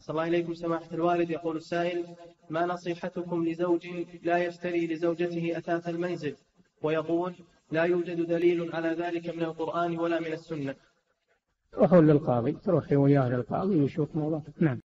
صلى الله إليكم سماحة الوالد. يقول السائل: ما نصيحتكم لزوج لا يشتري لزوجته أثاث المنزل، ويقول لا يوجد دليل على ذلك من القرآن ولا من السنة؟ روحوا للقاضي، تروحي وياه للقاضي ويشوف موضوع. نعم.